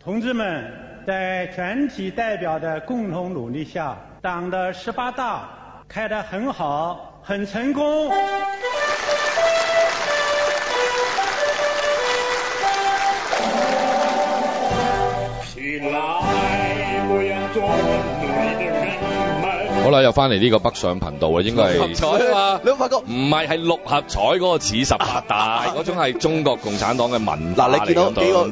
同志们，在全体代表的共同努力下，党的18大开得很好，很成功。 醒来，我要做努力的人们。 好啦，又翻嚟呢個北上頻道啊，應該係六合彩啊！你有冇發覺？ 唔係六合彩嗰個似18大，嗰種係中國共產黨嘅文化嗱，你見到幾個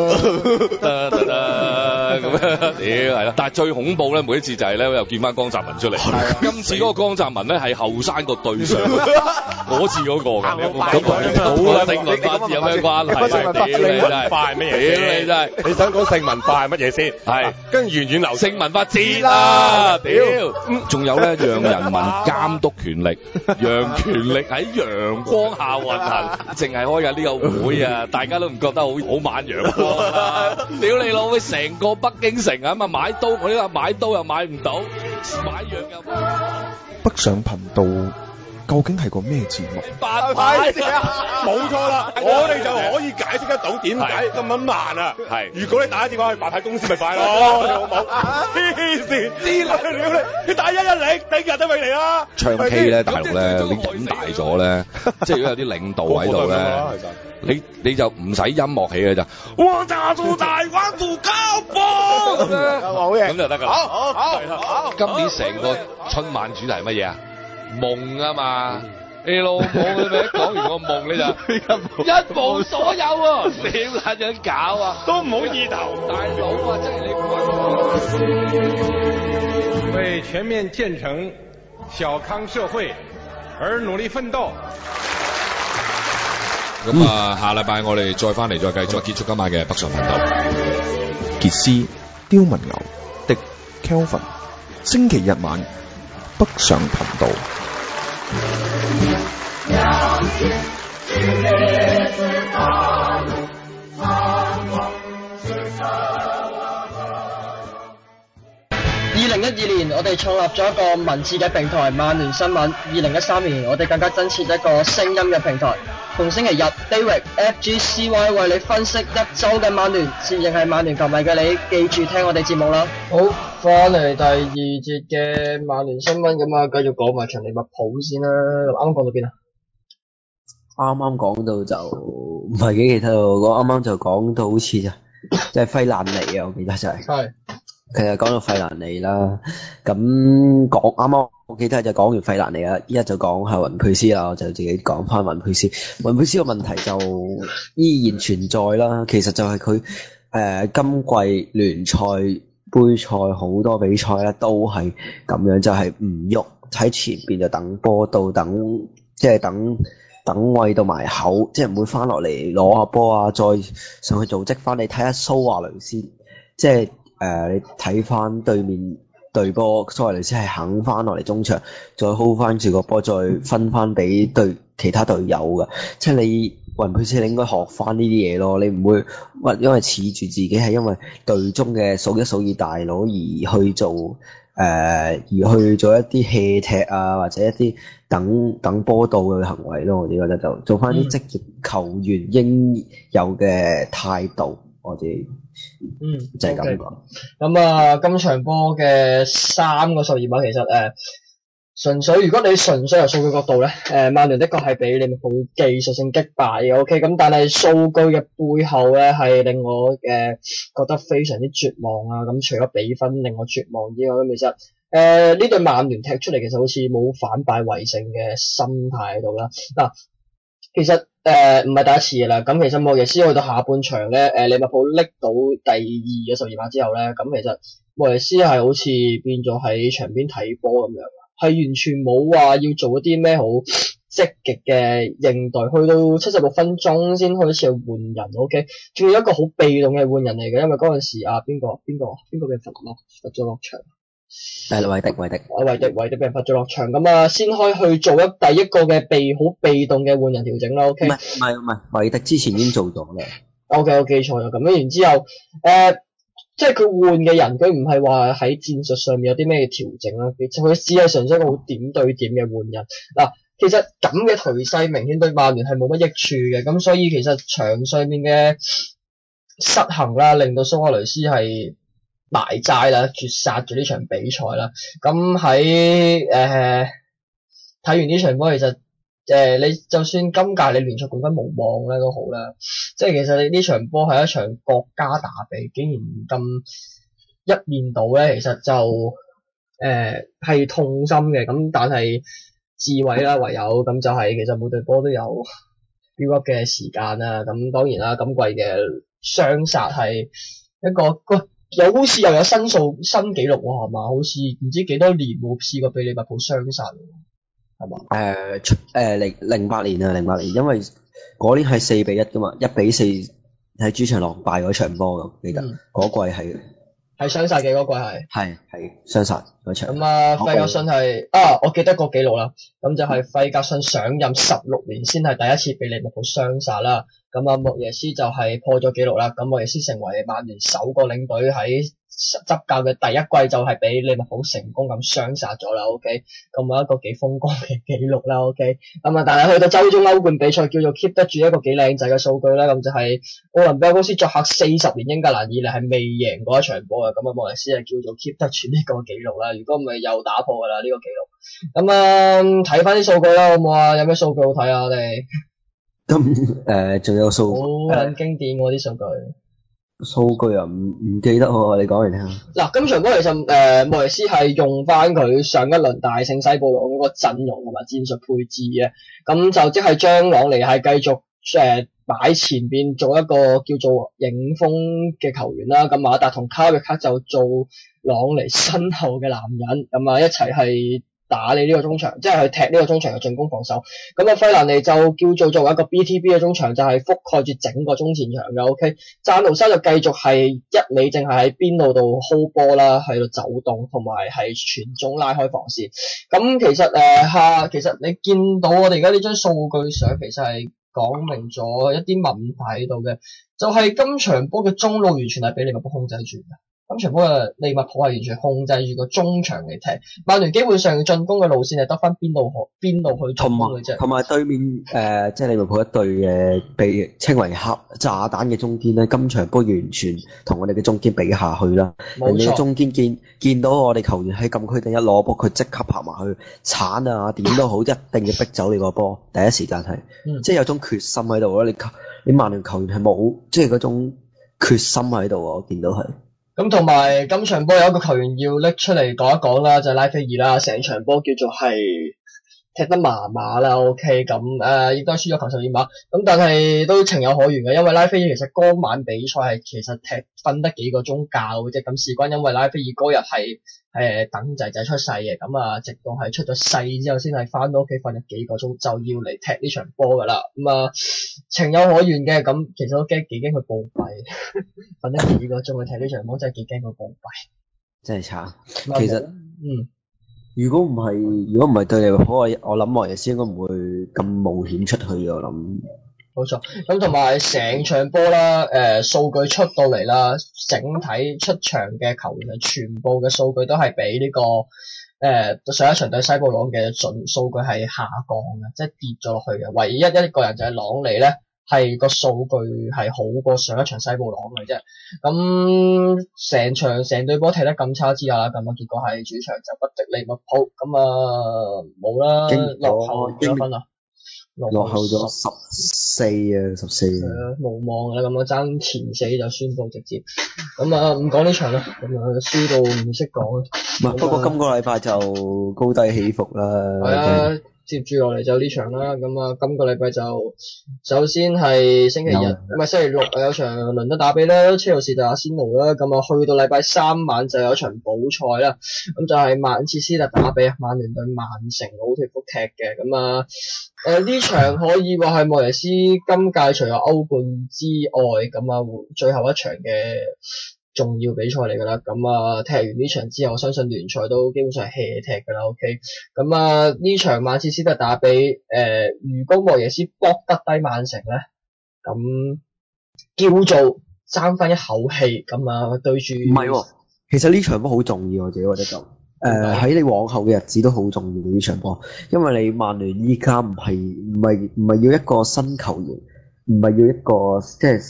咁樣，屌係啦！但係最恐怖咧，每一次就係咧，又見翻江澤民出嚟。今次嗰個江澤民咧係後生個對上嗰次嗰個㗎，你有冇睇過？好啦，性文化有咩關係？屌你真係快乜嘢？ 屌你真係！ 你想講性文化係乜嘢先？ 係跟住源遠流性文化節啦，屌！仲有咧，讓人民監督權力，讓權力喺陽光下運行，淨係開緊呢個會啊！大家都唔覺得好晚陽光啦！屌你老味，成個北京城啊嘛，買刀我呢個買刀又買唔到，買藥又買唔到。 北上頻道究竟係個咩節目？ 白牌冇錯啦，我哋就可以解釋得到點解咁樣慢啊！ 係， 如果你打電話去白牌公司咪快咯，好冇？黐線，知啦你打110，聽日都未嚟啦！ 唱 K 咧，大陸咧，你飲大咗咧，即係如果有啲領導喺度咧，你就唔使音樂起嘅咋，我揸住大灣度交波咁樣， 好嘢， 咁就得㗎啦。好。今年成個春晚主題係乜嘢啊？夢啊嘛，你老母你咪一講完個夢你就一無所有喎，點撚樣搞啊？ 都唔好意頭， 大佬啊，真係你為全面建成小康社會而努力奮鬥。 咁啊，下禮拜我哋再翻嚟再繼續結束今晚嘅北上頻道。 傑斯、刁文牛、迪 Kelvin， 星期日晚北上頻道。 2012年，我哋創立咗一個文字嘅平台曼聯新聞。2013年，我哋更加增設一個聲音嘅平台。逢星期日 ，David FGCY 為你分析一周嘅曼聯。自認係曼聯球迷嘅你，記住聽我哋節目啦。好，翻嚟第二節嘅曼聯新聞，咁啊，繼續講埋場利物浦先啦。啱啱講到邊啊？ 啱啱講到就唔係幾記得喎，我啱啱就講到好似就即係費蘭尼啊，我記得就係。係。其實講到費蘭尼啦，咁講啱啱我記得就講完費蘭尼啦，依家就講係雲佩斯啦，我就自己講翻雲佩斯。雲佩斯個問題就依然存在啦，其實就係佢今季聯賽、杯賽好多比賽咧都係咁樣，就係唔喐喺前邊就等波到等，即係等位到埋口，即係唔會翻落嚟攞下波啊，再上去組織翻。你睇下蘇亞雷斯，即係你睇翻對面對波，蘇亞雷斯係肯翻落嚟中場，再 hold 翻住個波，再分翻俾其他隊友嘅。即係你雲佩斯，你應該學翻呢啲嘢咯。你唔會因為恃住自己係因為隊中嘅數一數二大佬而去做一啲 hea 踢啊，或者一啲等波到嘅行為咯。我哋覺得就做翻啲職業球員應有嘅態度，我哋就係咁講。 咁啊，今場波嘅3個12碼，其實純粹如果你純粹由數據角度咧，曼聯的確係俾利物浦技術性擊敗嘅 ，OK。咁但係數據嘅背後咧係令我覺得非常之絕望啊！咁除咗比分令我絕望之外，咁其實呢隊曼聯踢出嚟其實好似冇反敗為勝嘅心態喺度啦。嗱，其實唔係第一次嘅啦。咁其實莫耶斯去到下半場咧，利物浦拎到第2嘅12碼之後咧，咁其實莫耶斯係好似變咗喺場邊睇波咁樣。係完全冇話要做一啲咩好積極嘅應對，去到76分鐘先開始去換人 ，OK， 仲有一個好被動嘅換人嚟嘅，因為嗰陣時邊個俾罰咗落場？ 韋迪俾人罰咗落場，咁先開去做第一個嘅好被動嘅換人調整啦 ，OK。 唔係，韋迪之前已經做咗啦。 OK， 我記錯咗，咁然之後即係佢換嘅人，佢唔係話喺戰術上面有啲咩調整啦，佢只係純粹一個好點對點嘅換人。嗱，其實咁嘅頹勢明顯對曼聯係冇乜益處嘅，咁所以其實場上面嘅失衡啦，令到蘇亞雷斯係埋債啦，絕殺咗呢場比賽啦。咁喺睇完呢場波，其實你就算今屆你聯賽冠軍無望咧都好啦，即係其實你呢場波係一場國家打比，竟然咁一面倒咧，其實就係痛心嘅。咁但係智慧啦，唯有咁就係其實每隊波都有 build up 嘅時間啦。咁當然啦，今季嘅雙殺係一個又好似又有新紀錄喎，係嘛？好似唔知幾多年冇試過俾利物浦雙殺喎，係嘛 ？08年啊，08年，因為嗰年係4-1噶嘛，1-4喺主場落敗嗰場波咁，記得嗰季係雙殺嘅嗰季係雙殺嗰場。咁費格遜係我記得個紀錄啦，咁就係費格遜上任16年先係第一次俾利物浦雙殺啦。咁莫耶斯就係破咗紀錄啦。咁莫耶斯成為曼聯首個領隊喺執教嘅第一季就係俾利物浦成功咁雙殺咗啦。OK， 咁一個幾風光嘅紀錄啦。OK， 咁但係去到周中歐冠比賽叫做 keep 得住一個幾靚仔嘅數據啦。咁就係奧林比亞高斯作客40年英格蘭以嚟係未贏過一場波嘅。咁莫耶斯係叫做 keep 得住呢個紀錄啦。如果唔係又打破㗎啦呢個紀錄。咁睇翻啲數據啦，好唔好啊？有咩數據好睇啊？我哋咁仲有數好很經典嗰啲數據啊，唔記得喎，你講嚟聽下。 嗱，今場波其實莫耶斯係用翻佢上一輪大勝西布朗嗰個陣容同埋戰術配置嘅，咁就即係將朗尼係繼續擺前邊做一個叫做影鋒嘅球員啦，咁馬達同卡域克就做朗尼身後嘅男人，咁一齊係打你呢個中場，即係去踢呢個中場嘅進攻防守。咁費蘭尼就叫做作為一個 BTB 嘅中場，就係覆蓋住整個中前場嘅。OK， 贊奴沙就繼續係一味淨係喺邊路度 hold 波啦，喺度走動，同埋係傳中拉開防線。咁其實你見到我哋而家呢張數據上，其實係講明咗一啲問題喺度嘅，就係今場波嘅中路完全係俾利物浦控制住嘅。今場波嘅利物浦係完全控制住個中場嚟踢，曼聯基本上進攻嘅路線係得翻邊路去進攻嘅啫。同埋對面即係利物浦一隊嘅被稱為核炸彈嘅中堅咧，今場波完全同我哋嘅中堅比下去啦。人哋嘅中堅見到我哋球員喺禁區頂一攞波，佢即刻拍埋去鏟啊，點都好，一定要逼走你個波。第一時間係，即係有種決心喺度咯。你曼聯球員係冇即係嗰種決心喺度，我見到係。 咁同埋今場波有一個球員要拎出嚟講一講啦，就係拉斐爾啦，成場波叫做係踢得麻麻啦 ，OK， 咁亦都輸咗球12碼，咁但係都情有可原嘅，因為拉斐爾其實嗰晚比賽係其實瞓得幾個鐘覺嘅啫，咁事關因為拉斐爾嗰日係等仔仔出世嘅，咁直到係出咗世之後先係翻到屋企瞓咗幾個鐘，就要嚟踢呢場波噶啦，咁情有可原嘅，咁其實都幾驚佢暴斃，瞓得幾個鐘去踢呢場波真係幾驚佢暴斃， 真係慘。其實如果唔係對利物浦，我諗莫耶斯應該唔會咁冒險出去嘅，我諗。 冇錯，咁同埋成場波啦，數據出到嚟啦，整體出場嘅球員全部嘅數據都係比呢個上一場對西布朗嘅準數據係下降嘅，即係跌咗落去嘅。唯一一個人就係朗尼咧，係個數據係好過上一場西布朗嘅啫。咁成隊波踢得咁差之下啦，咁結果係主場就不敵利物浦，咁冇啦，落後幾多分啊？ 落後咗14。 無望啦，咁爭前4就宣布直接。咁唔講呢場啦，咁輸到唔識講啦。 不過今個禮拜就高低起伏啦。 係啊，接住落嚟就呢場啦。咁今個禮拜就首先係星期星期六有場倫敦打比啦，車路士對阿仙奴啦。咁去到禮拜3晚就有一場補賽啦。咁就係曼徹斯特打比，曼聯對曼城老脫福踢嘅。呢場可以話係莫耶斯今屆除咗歐冠之外，最後一場嘅重要比賽嚟㗎啦。踢完呢場之後，我相信聯賽都基本上係 hea 踢㗎啦。OK，呢場曼徹斯特打比，如果莫耶斯搏得低曼城咧，咁叫做爭翻一口氣。對住唔係喎，其實呢場波好重要，我自己覺得就。喺你往後嘅日子都好重要呢場波，因為你曼聯依家唔係要一個新球員，唔係要一個即係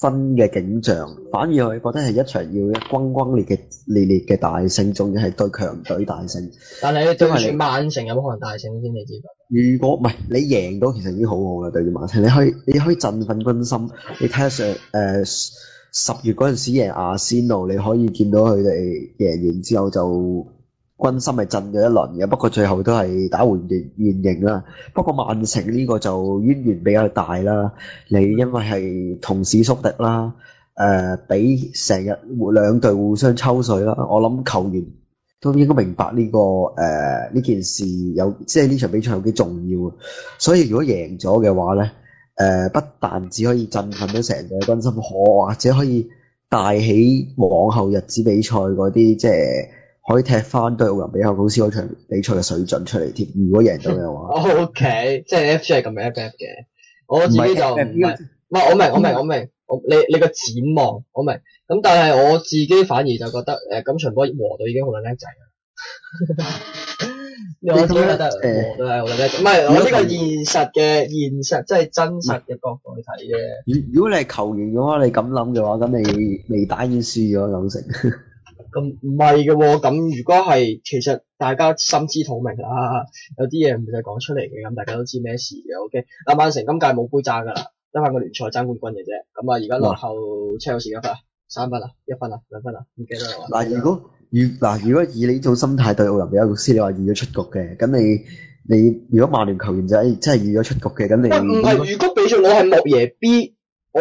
新嘅景象，反而我覺得係一場要轟轟烈烈嘅大勝，仲要係對強隊大勝。 但係你對住曼城有冇可能大勝先？你知唔知？ 如果唔係你贏到，其實已經好好啦。對住曼城，你可以振奮軍心。你睇下10月嗰陣時贏阿仙奴，你可以見到佢哋贏完之後就軍心係震咗一輪嘅，不過最後都係打回原形啦。不過曼城呢個就淵源比較大啦，你因為係同市宿敵啦，俾成日兩隊互相抽水啦。我諗球員都應該明白呢件事即係呢場比賽有幾重要。所以如果贏咗嘅話咧，不但只可以振奮到成隊軍心，或者可以帶起往後日子比賽嗰啲即係。可以踢翻對奧林比亞高斯嗰場比賽嘅水準出嚟添，如果贏到嘅話。 OK， 即係 FG 係咁樣 FF 嘅，我自己就唔係，我明，你個展望我明，咁但係我自己反而就覺得咁場波和隊已經好撚叻仔啦。我自己覺得和隊係好撚叻仔，唔係我呢個現實即係真實嘅角度去睇啫。 如果你係球員嘅話，你咁諗嘅話，咁你未打已經輸咗9成。 咁唔係嘅喎，咁如果係其實大家心知肚明啦，有啲嘢唔使講出嚟嘅，咁大家都知咩事嘅。OK，曼城今屆冇杯揸㗎啦，得翻個聯賽爭冠軍嘅啫。咁而家落後車路士幾分？3分啊？1分啊？2分啊？唔記得啦。 如果以你呢種心態對奧林比亞高斯，你話預咗出局嘅，咁你如果曼聯球員就真係預咗出局嘅，咁你唔係，如果比賽我係莫耶 B，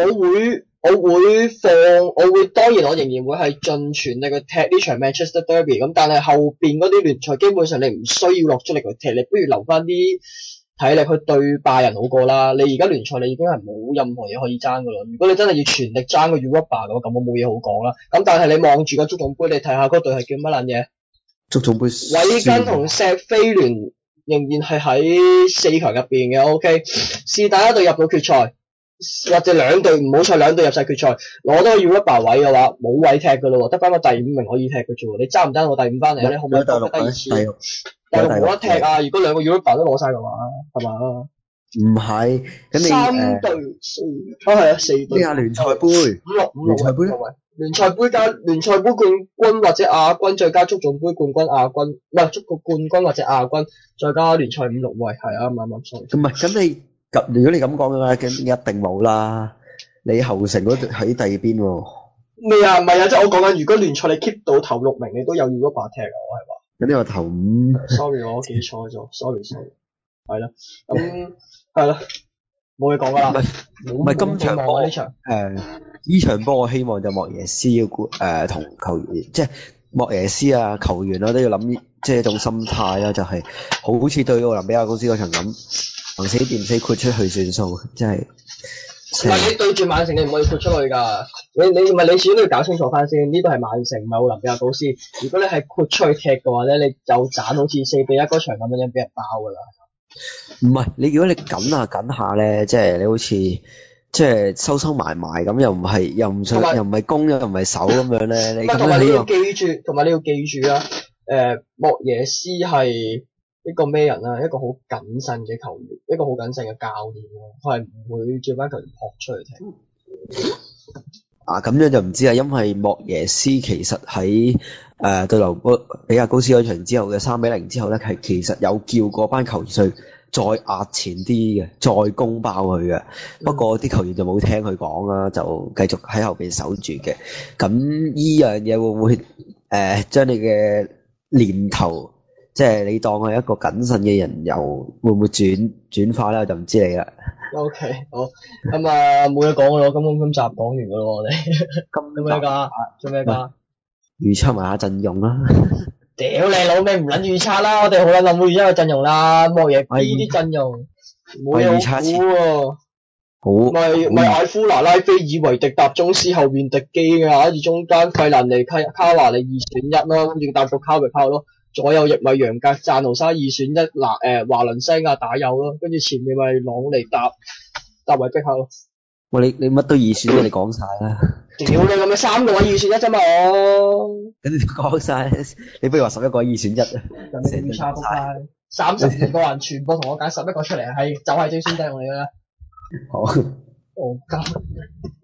當然我仍然會係盡全力去踢呢場 Manchester Derby， 咁但係後邊嗰啲聯賽基本上你唔需要落出力去踢，你不如留翻啲體力去對拜仁好過啦。你而家聯賽你已經係冇任何嘢可以爭噶啦。如果你真係要全力爭個 Europa 嘅話，咁我冇嘢好講啦。咁但係你望住個足總杯，你睇下嗰隊係叫乜撚嘢？ 足總杯韋根同錫菲聯仍然係喺4強入邊嘅。OK， 是但一隊入到決賽。或者兩隊唔好彩，兩隊入晒決賽，攞到個 Europa 位嘅話，冇位踢噶咯，得翻個第5名可以踢嘅啫。你爭唔爭我第5翻嚟？你可唔可以第2次？第6冇得踢啊！如果兩個 Europa 都攞晒嘅話，係嘛？ 唔係，咁你 3隊4，係啊，4隊。咩啊？ 聯賽杯聯賽杯聯賽杯加聯賽杯冠軍或者亞軍，再加足總杯冠軍亞軍，唔係足局冠軍或者亞軍，再加聯賽5、6位，係啊，啱，sorry。 咁唔係，咁你。如果你咁講嘅話，咁一定冇啦。你後城嗰隊喺第二邊喎。 咩啊？唔係啊，即係我講緊，如果聯賽你 keep 到頭6名，你都有Europa踢啊！我係話。 咁呢個頭5。 Sorry， 我記錯咗。Sorry。係啦，咁係啦，冇嘢講啦。 唔係今場波呢場。呢場波我希望就莫耶斯要同球員，即係莫耶斯啊球員啊都要諗，即係一種心態啦，就係好似對奧林比亞高斯嗰場咁。橫死掂死豁出去算數，真係。唔係你對住曼城，你唔可以豁出去㗎。你唔係你始終都要搞清楚翻先。呢度係曼城，唔係奧林比亞高斯。如果你係豁出去踢嘅話咧，你就斬好似4-1嗰場咁樣俾人包㗎啦。唔係你如果你緊下咧，即係你好似即係收埋咁，又唔係攻又唔係守咁樣咧。你同埋你要記住啊，莫耶斯係。一個咩人啊？一個好謹慎嘅球員，一個好謹慎嘅教練咯，佢係唔會叫班球員撲出去踢。咁樣就唔知啦，因為莫耶斯其實喺對留比亞高斯嗰場之後嘅3-0之後咧，係其實有叫過班球員去再壓前啲嘅，再攻爆佢嘅。不過啲球員就冇聽佢講啦，就繼續喺後邊守住嘅。咁呢樣嘢會唔會將你嘅念頭？即係你當係一個謹慎嘅人，又會唔會轉化咧？我就唔知你啦。OK， 好，咁啊冇嘢講咯，今集講完噶咯，我哋。做咩㗎？做咩㗎？預測埋下陣容啦。屌你老味，唔撚預測啦！我哋好撚諗會預測個陣容啦，莫嘢 B 啲陣容冇嘢好估喎。好。咪艾夫拿拉菲爾維迪搭中斯後面迪基嘅，跟住中間費蘭尼卡華利2選1咯，跟住搭個卡維炮咯。左右翼咪楊格贊奴沙2選1，華倫西亞打右咯，跟住前面咪朗尼搭維碧克咯。喂，你乜都2選1，你講晒啦。屌你咁樣3個位2選1啫嘛我。咁你講晒，你不如話11個位2選1啊。咁你預測晒32個人全部同我揀11個出嚟，係就係最先陣容嚟噶啦。好。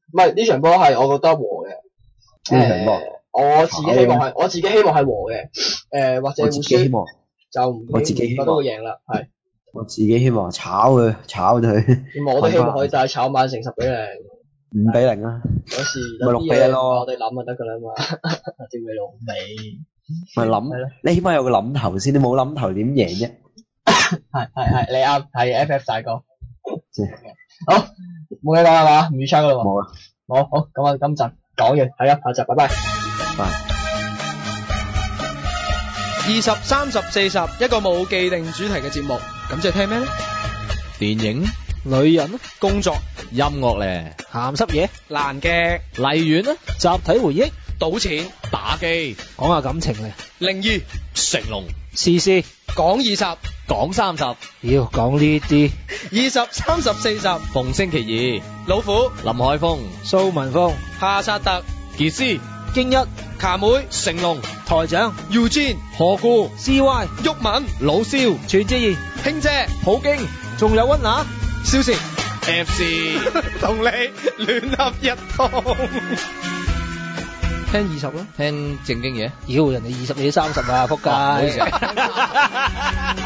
唔係呢場波係我覺得和嘅。 呢場波我自己希望係和嘅。或者會輸就唔我自己希望都會贏啦，係。 我自己希望炒佢。 我都希望可以再炒曼城10-0。 5-0啦。 有時咪6-1咯。 我哋諗就得㗎啦嘛。點會6-0？ 咪諗，你起碼有個諗頭先，你冇諗頭點贏啫？ 係，你啱，係 FF 大哥。好，冇嘢講係嘛？唔預測㗎啦喎。 冇啦。 好，咁我哋今集講完，係啦，下集拜拜。 20、30、40，一個冇既定主題嘅節目，咁即係聽咩咧？ 電影、 女人、工作、 音樂咧、 鹹濕嘢、爛嘅、 荔園咧、 集體回憶、賭錢、 打機、 講下感情咧、 靈異、成龍、 時事、講20、 講30， 要講呢啲。20、30、40， 逢星期二，老虎、 林海峰、 蘇文峰、 夏薩特、傑斯、 京一、卡妹、 成龍、 台長、 Eugene、何故、 CY、 毓民、老蕭、 全智賢、 卿姐、 普京，仲有溫拿、 蕭時、FC， 同你聯合一堂。聽20咯， 聽正經嘢。 妖，人哋20你30啊，仆街。